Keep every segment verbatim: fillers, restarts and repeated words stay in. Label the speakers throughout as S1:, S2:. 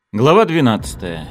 S1: Глава двенадцатая.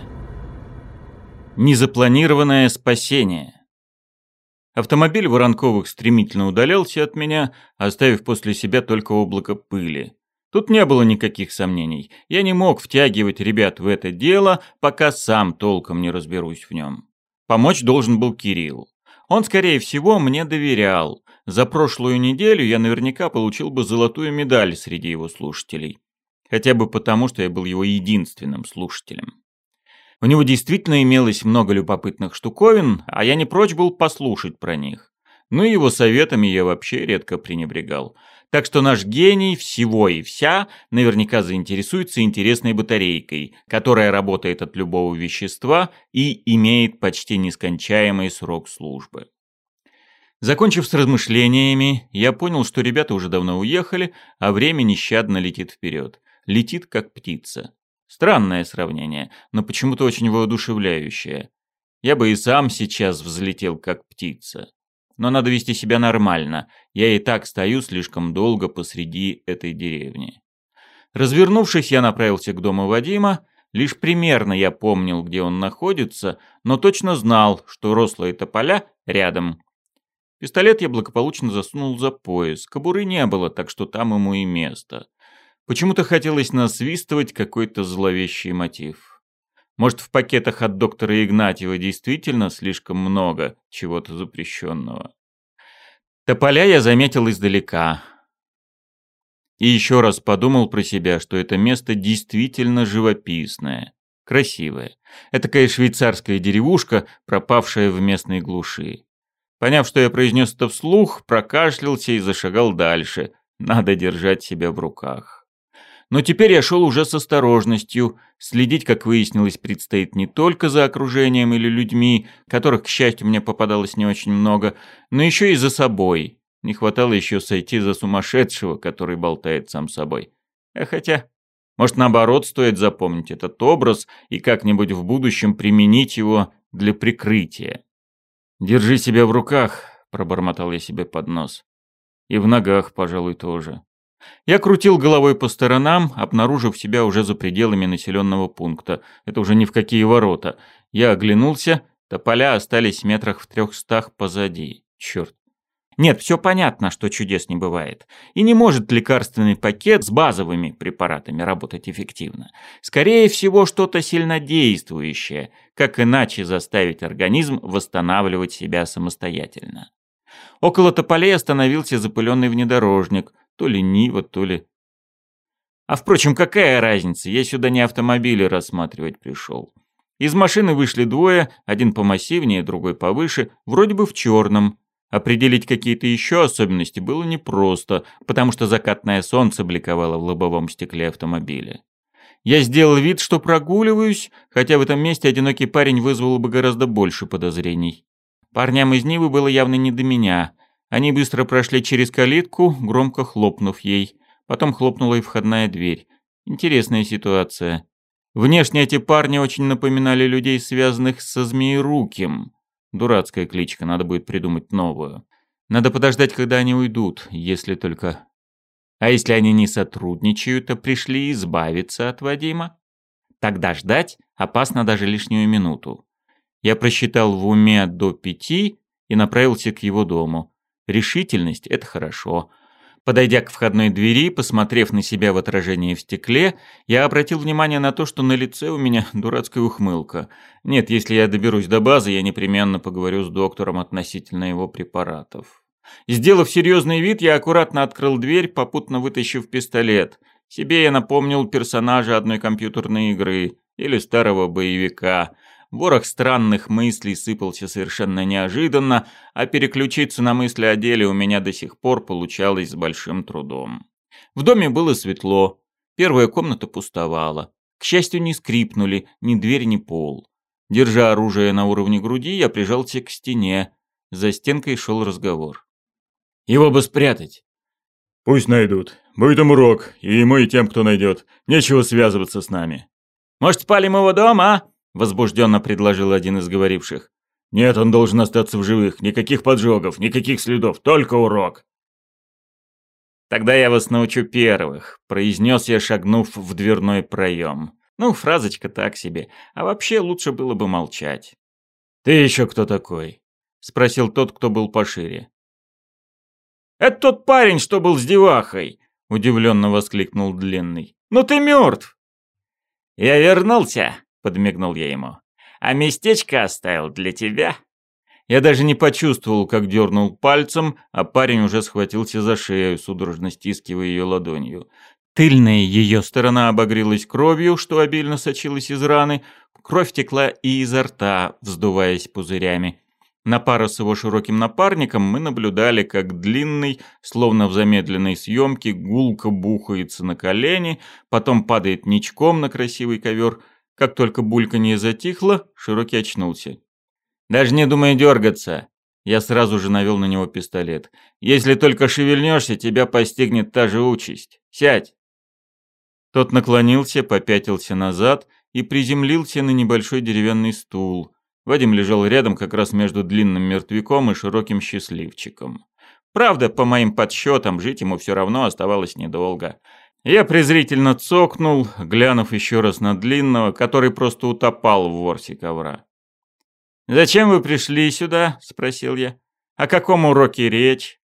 S1: Незапланированное спасение. Автомобиль Воронковых стремительно удалялся от меня, оставив после себя только облако пыли. Тут не было никаких сомнений. Я не мог втягивать ребят в это дело, пока сам толком не разберусь в нем. Помочь должен был Кирилл. Он, скорее всего, мне доверял. За прошлую неделю я наверняка получил бы золотую медаль среди его слушателей. Хотя бы потому, что я был его единственным слушателем. У него действительно имелось много любопытных штуковин, а я не прочь был послушать про них. Ну и его советами я вообще редко пренебрегал. Так что наш гений всего и вся наверняка заинтересуется интересной батарейкой, которая работает от любого вещества и имеет почти нескончаемый срок службы. Закончив с размышлениями, я понял, что ребята уже давно уехали, а время нещадно летит вперед. Летит, как птица. Странное сравнение, но почему-то очень воодушевляющее. Я бы и сам сейчас взлетел, как птица. Но надо вести себя нормально. Я и так стою слишком долго посреди этой деревни. Развернувшись, я направился к дому Вадима. Лишь примерно я помнил, где он находится, но точно знал, что рослые тополя рядом. Пистолет я благополучно засунул за пояс. Кобуры не было, так что там ему и место. Почему-то хотелось насвистывать какой-то зловещий мотив. Может, в пакетах от доктора Игнатьева действительно слишком много чего-то запрещенного. Тополя я заметил издалека. И еще раз подумал про себя, что это место действительно живописное, красивое. Этакая швейцарская деревушка, пропавшая в местной глуши. Поняв, что я произнес это вслух, прокашлялся и зашагал дальше. Надо держать себя в руках. Но теперь я шел уже с осторожностью. Следить, как выяснилось, предстоит не только за окружением или людьми, которых, к счастью, мне попадалось не очень много, но еще и за собой. Не хватало еще сойти за сумасшедшего, который болтает сам собой. А хотя, может, наоборот, стоит запомнить этот образ и как-нибудь в будущем применить его для прикрытия. «Держи себя в руках», — пробормотал я себе под нос. «И в ногах, пожалуй, тоже». Я крутил головой по сторонам, обнаружив себя уже за пределами населенного пункта. Это уже ни в какие ворота. Я оглянулся, тополя остались метрах в трехстах позади. Черт. Нет, все понятно, что чудес не бывает. И не может лекарственный пакет с базовыми препаратами работать эффективно. Скорее всего, что-то сильнодействующее. Как иначе заставить организм восстанавливать себя самостоятельно? Около тополей остановился запыленный внедорожник. То ли Нива, то ли... А впрочем, какая разница? Я сюда не автомобили рассматривать пришел. Из машины вышли двое, один помассивнее, другой повыше, вроде бы в черном. Определить какие-то еще особенности было непросто, потому что закатное солнце бликовало в лобовом стекле автомобиля. Я сделал вид, что прогуливаюсь, хотя в этом месте одинокий парень вызвал бы гораздо больше подозрений. Парням из Нивы было явно не до меня. Они быстро прошли через калитку, громко хлопнув ей. Потом хлопнула и входная дверь. Интересная ситуация. Внешне эти парни очень напоминали людей, связанных со Змееруким. Дурацкая кличка, надо будет придумать новую. Надо подождать, когда они уйдут, если только... А если они не сотрудничают, а пришли избавиться от Вадима? Тогда ждать опасно даже лишнюю минуту. Я просчитал в уме до пяти и направился к его дому. Решительность — это хорошо. Подойдя к входной двери, посмотрев на себя в отражении в стекле, я обратил внимание на то, что на лице у меня дурацкая ухмылка. Нет, если я доберусь до базы, я непременно поговорю с доктором относительно его препаратов. Сделав серьезный вид, я аккуратно открыл дверь, попутно вытащив пистолет. Себе я напомнил персонажа одной компьютерной игры или старого боевика. Ворох странных мыслей сыпался совершенно неожиданно, а переключиться на мысли о деле у меня до сих пор получалось с большим трудом. В доме было светло, первая комната пустовала. К счастью, не скрипнули ни дверь, ни пол. Держа оружие на уровне груди, я прижался к стене. За стенкой шел разговор. «Его бы спрятать».
S2: «Пусть найдут. Будет им урок, и ему, и тем, кто найдет. Нечего связываться с нами».
S1: «Может, спалим его дом, а?» — возбужденно предложил один из говоривших.
S2: «Нет, он должен остаться в живых. Никаких поджогов, никаких следов, только урок».
S1: «Тогда я вас научу первых», — произнес я, шагнув в дверной проем. Ну, фразочка так себе. А вообще лучше было бы молчать. «Ты еще кто такой?» — спросил тот, кто был пошире. «Это тот парень, что был с девахой!» — удивленно воскликнул Длинный. «Ну ты мертв!» «Я вернулся!» — подмигнул я ему. «А местечко оставил для тебя!» Я даже не почувствовал, как дернул пальцем, а парень уже схватился за шею, судорожно стискивая ее ладонью. Тыльная ее сторона обогрелась кровью, что обильно сочилась из раны. Кровь текла и изо рта, вздуваясь пузырями. На пару с его широким напарником мы наблюдали, как Длинный, словно в замедленной съемке, гулко бухается на колени, потом падает ничком на красивый ковер. Как только бульканье затихло, Широкий очнулся. «Даже не думай дергаться!» Я сразу же навел на него пистолет. «Если только шевельнешься, тебя постигнет та же участь. Сядь!» Тот наклонился, попятился назад и приземлился на небольшой деревянный стул. Вадим лежал рядом как раз между длинным мертвяком и широким счастливчиком. Правда, по моим подсчетам, жить ему все равно оставалось недолго. Я презрительно цокнул, глянув еще раз на Длинного, который просто утопал в ворсе ковра. «Зачем вы пришли сюда?» — спросил я. «О каком уроке речь?»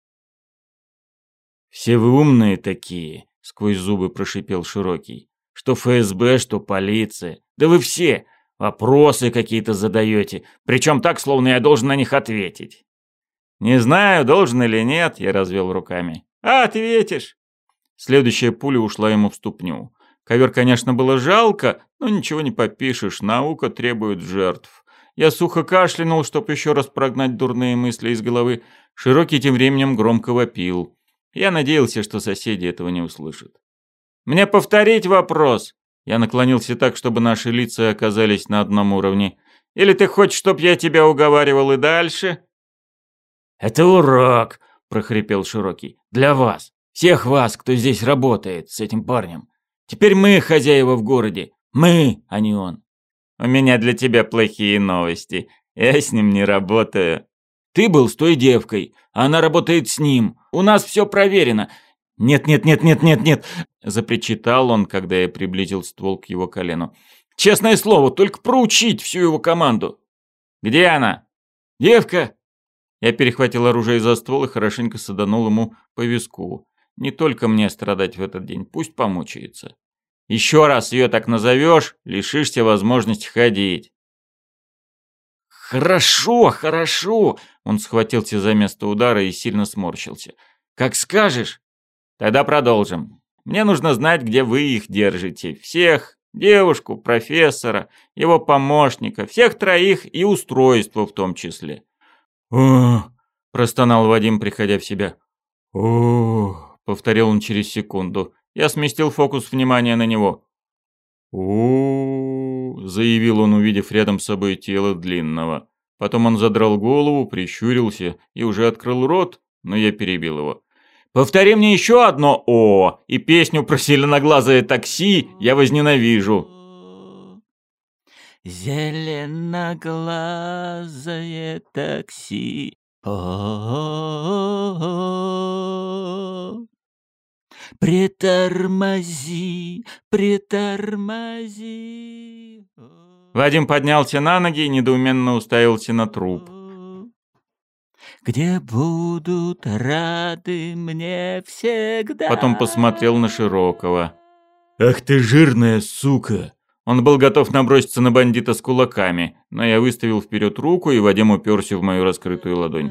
S1: «Все вы умные такие», — сквозь зубы прошипел Широкий. «Что эф эс бэ, что полиция. Да вы все вопросы какие-то задаете, причем так, словно я должен на них ответить». «Не знаю, должен или нет», — я развел руками. «А, ответишь!» Следующая пуля ушла ему в ступню. Ковер, конечно, было жалко, но ничего не попишешь, наука требует жертв. Я сухо кашлянул, чтоб еще раз прогнать дурные мысли из головы. Широкий тем временем громко вопил. Я надеялся, что соседи этого не услышат. «Мне повторить вопрос?» Я наклонился так, чтобы наши лица оказались на одном уровне. «Или ты хочешь, чтоб я тебя уговаривал и дальше?» «Это урок», — прохрипел Широкий. «Для вас. Всех вас, кто здесь работает с этим парнем. Теперь мы хозяева в городе. Мы, а не он». «У меня для тебя плохие новости. Я с ним не работаю». «Ты был с той девкой, а она работает с ним. У нас все проверено». «Нет-нет-нет-нет-нет-нет», — запричитал он, когда я приблизил ствол к его колену. «Честное слово, только проучить всю его команду». «Где она?» «Девка». Я перехватил оружие за ствол и хорошенько саданул ему по виску. Не только мне страдать в этот день, пусть помучается. Еще раз ее так назовешь, лишишься возможности ходить. «Хорошо, хорошо!» Он схватился за место удара и сильно сморщился. «Как скажешь!» «Тогда продолжим. Мне нужно знать, где вы их держите. Всех, девушку, профессора, его помощника, всех троих и устройство в том числе». «О!» – простонал Вадим, приходя в себя. «О!» – повторил он через секунду. Я сместил фокус внимания на него. «О-о-о!» – заявил он, увидев рядом с собой тело Длинного. Потом он задрал голову, прищурился и уже открыл рот, но я перебил его. «Повтори мне еще одно «О», и песню про зеленоглазое такси я возненавижу».
S3: Зеленоглазое такси. О-о-о-о. Притормози, притормози.
S1: Вадим поднялся на ноги и недоуменно уставился на труп.
S3: Где будут рады мне всегда.
S1: Потом посмотрел на Широкого.
S2: «Ах ты жирная сука!»
S1: Он был готов наброситься на бандита с кулаками, но я выставил вперед руку, и Вадим уперся в мою раскрытую ладонь.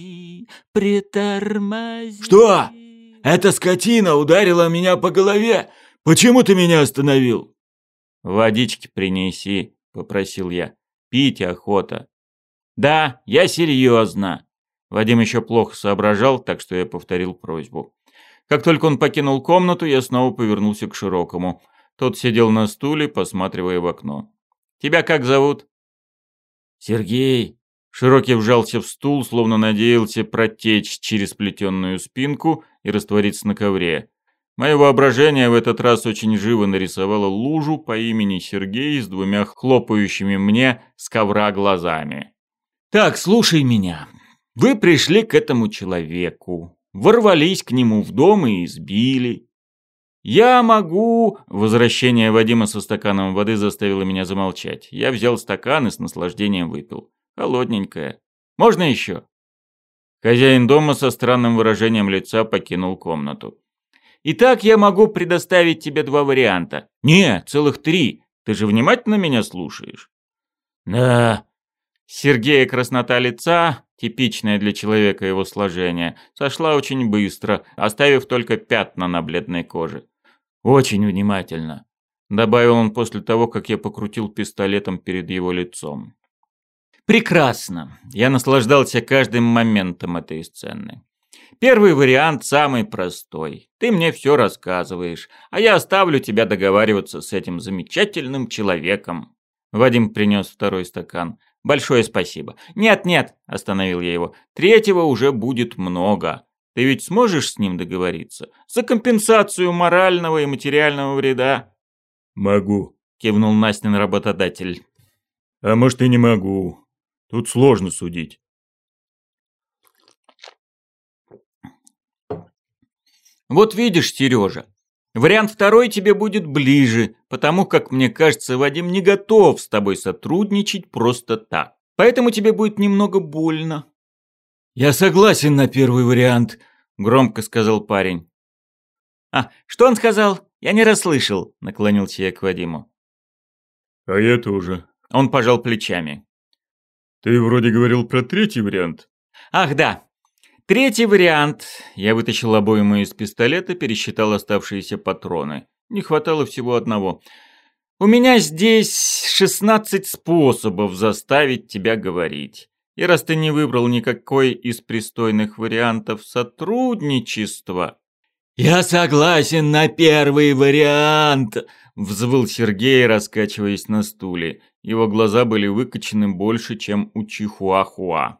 S3: Притормози.
S2: «Что? Эта скотина ударила меня по голове! Почему ты меня остановил?»
S1: «Водички принеси», — попросил я. «Пить охота». «Да, я серьезно». Вадим еще плохо соображал, так что я повторил просьбу. Как только он покинул комнату, я снова повернулся к Широкому. Тот сидел на стуле, посматривая в окно. «Тебя как зовут?» «Сергей». Широкий вжался в стул, словно надеялся протечь через плетеную спинку и раствориться на ковре. Мое воображение в этот раз очень живо нарисовало лужу по имени Сергей с двумя хлопающими мне с ковра глазами. «Так, слушай меня. Вы пришли к этому человеку, ворвались к нему в дом и избили. «Я могу...» Возвращение Вадима со стаканом воды заставило меня замолчать. Я взял стакан и с наслаждением выпил. Холодненькое. «Можно еще?» Хозяин дома со странным выражением лица покинул комнату. «Итак, я могу предоставить тебе два варианта. Не, целых три. Ты же внимательно меня слушаешь?» «Да». Сергея краснота лица, типичная для человека его сложения, сошла очень быстро, оставив только пятна на бледной коже. «Очень внимательно», — добавил он после того, как я покрутил пистолетом перед его лицом. «Прекрасно. Я наслаждался каждым моментом этой сцены. Первый вариант самый простой. Ты мне все рассказываешь, а я оставлю тебя договариваться с этим замечательным человеком». Вадим принес второй стакан. «Большое спасибо». «Нет-нет», — остановил я его, — «третьего уже будет много. Ты ведь сможешь с ним договориться? За компенсацию морального и материального вреда?»
S2: «Могу»,
S1: — кивнул Настин работодатель.
S2: «А может и не могу. Тут сложно судить».
S1: «Вот видишь, Сережа, вариант второй тебе будет ближе, потому как, мне кажется, Вадим не готов с тобой сотрудничать просто так. Поэтому тебе будет немного больно». «Я согласен на первый вариант», — громко сказал парень. «А, что он сказал? Я не расслышал», — наклонился я к Вадиму.
S2: «А я тоже».
S1: Он пожал плечами.
S2: «Ты вроде говорил про третий вариант».
S1: «Ах, да. Третий вариант». Я вытащил обойму из пистолета, пересчитал оставшиеся патроны. Не хватало всего одного. «У меня здесь шестнадцать способов заставить тебя говорить. И раз ты не выбрал никакой из пристойных вариантов сотрудничества...» «Я согласен на первый вариант!» — взвыл Сергей, раскачиваясь на стуле. Его глаза были выкочены больше, чем у Чихуахуа.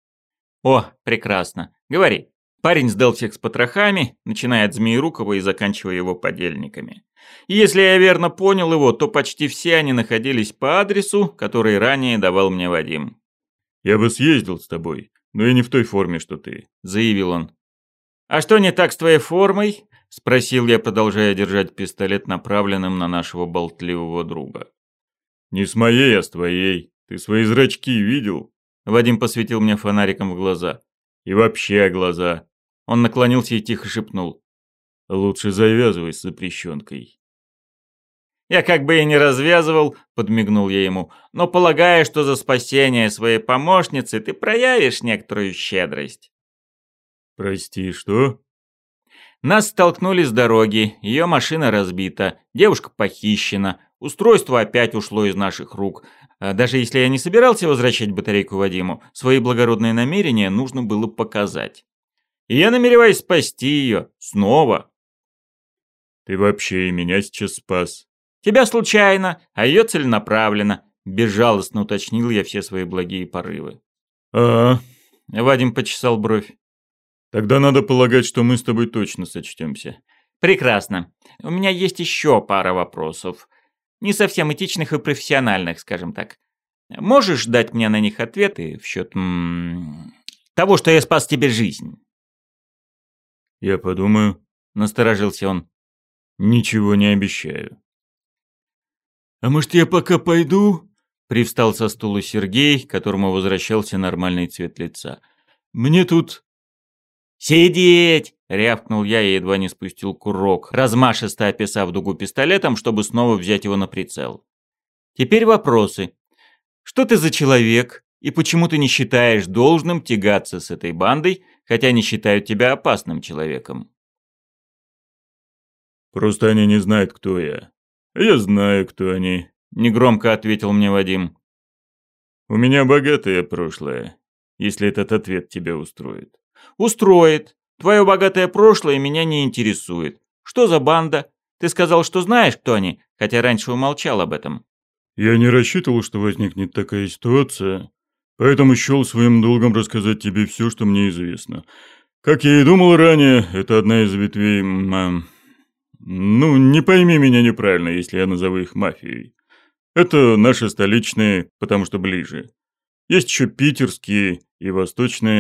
S1: «О, прекрасно. Говори». Парень сдал всех с потрохами, начиная от Змеерукова и заканчивая его подельниками. И если я верно понял его, то почти все они находились по адресу, который ранее давал мне Вадим.
S2: «Я бы съездил с тобой, но я не в той форме, что ты», —
S1: заявил он. «А что не так с твоей формой?» — спросил я, продолжая держать пистолет направленным на нашего болтливого друга.
S2: «Не с моей, а с твоей. Ты свои зрачки видел?»
S1: Вадим посветил мне фонариком в глаза.
S2: «И вообще глаза».
S1: Он наклонился и тихо шепнул.
S2: «Лучше завязывай с запрещенкой».
S1: «Я как бы и не развязывал», — подмигнул я ему, «но полагаю, что за спасение своей помощницы ты проявишь некоторую щедрость».
S2: «Прости, что?»
S1: Нас столкнули с дороги, ее машина разбита, девушка похищена, устройство опять ушло из наших рук. Даже если я не собирался возвращать батарейку Вадиму, свои благородные намерения нужно было показать. И я намереваюсь спасти ее. Снова.
S2: «Ты вообще и меня сейчас спас».
S1: «Тебя случайно, а ее целенаправленно», — безжалостно уточнил я все свои благие порывы.
S2: «А,
S1: Вадим почесал бровь.
S2: тогда надо полагать, что мы с тобой точно сочтемся».
S1: «Прекрасно. У меня есть еще пара вопросов. Не совсем этичных и профессиональных, скажем так. Можешь дать мне на них ответы в счет м- того, что я спас тебе жизнь?»
S2: «Я подумаю»,
S1: — насторожился он.
S2: «Ничего не обещаю».
S1: «А может, я пока пойду?» — привстал со стула Сергей, которому возвращался нормальный цвет лица. «Мне тут...» «Сидеть!» — рявкнул я и едва не спустил курок, размашисто описав дугу пистолетом, чтобы снова взять его на прицел. «Теперь вопросы. Что ты за человек, и почему ты не считаешь должным тягаться с этой бандой, хотя не считают тебя опасным человеком?»
S2: «Просто они не знают, кто я. Я знаю, кто они», —
S1: негромко ответил мне Вадим.
S2: «У меня богатое прошлое, если этот ответ тебя устроит».
S1: «Устроит. Твое богатое прошлое меня не интересует. Что за банда? Ты сказал, что знаешь, кто они, хотя раньше умолчал об этом».
S2: «Я не рассчитывал, что возникнет такая ситуация, поэтому счел своим долгом рассказать тебе все, что мне известно. Как я и думал ранее, это одна из ветвей... Э, ну, не пойми меня неправильно, если я назову их мафией. Это наши столичные, потому что ближе. Есть еще питерские и восточные.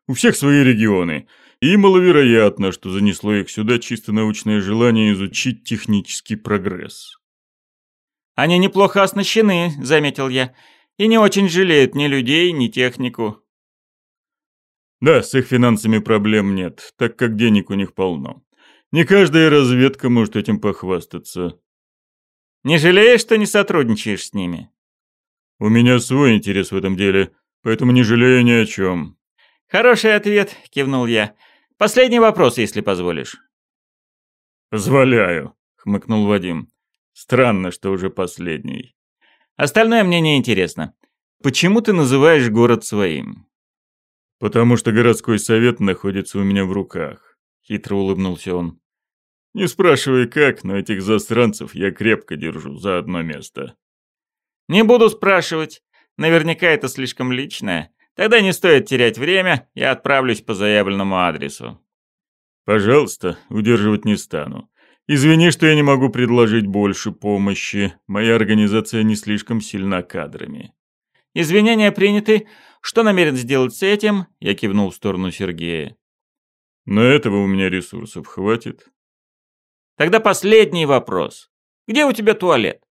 S2: У всех свои регионы. И маловероятно, что занесло их сюда чисто научное желание изучить технический прогресс.
S1: «Они неплохо оснащены», — заметил я, — «и не очень жалеют ни людей, ни технику».
S2: Да, с их финансами проблем нет, так как денег у них полно. Не каждая разведка может этим похвастаться.
S1: «Не жалеешь, что не сотрудничаешь с ними?»
S2: У меня свой интерес в этом деле, поэтому не жалею ни о чем.
S1: «Хороший ответ», — кивнул я. «Последний вопрос, если позволишь».
S2: «Позволяю», — хмыкнул Вадим. «Странно, что уже последний».
S1: «Остальное мне не интересно. Почему ты называешь город своим?»
S2: «Потому что городской совет находится у меня в руках», — хитро улыбнулся он. «Не спрашивай как, но этих засранцев я крепко держу за одно место».
S1: «Не буду спрашивать. Наверняка это слишком личное. Тогда не стоит терять время, я отправлюсь по заявленному адресу».
S2: «Пожалуйста, удерживать не стану. Извини, что я не могу предложить больше помощи. Моя организация не слишком сильна кадрами».
S1: «Извинения приняты. Что намерен сделать с этим?» Я кивнул в сторону Сергея.
S2: «Но этого у меня ресурсов хватит».
S1: «Тогда последний вопрос. Где у тебя туалет?»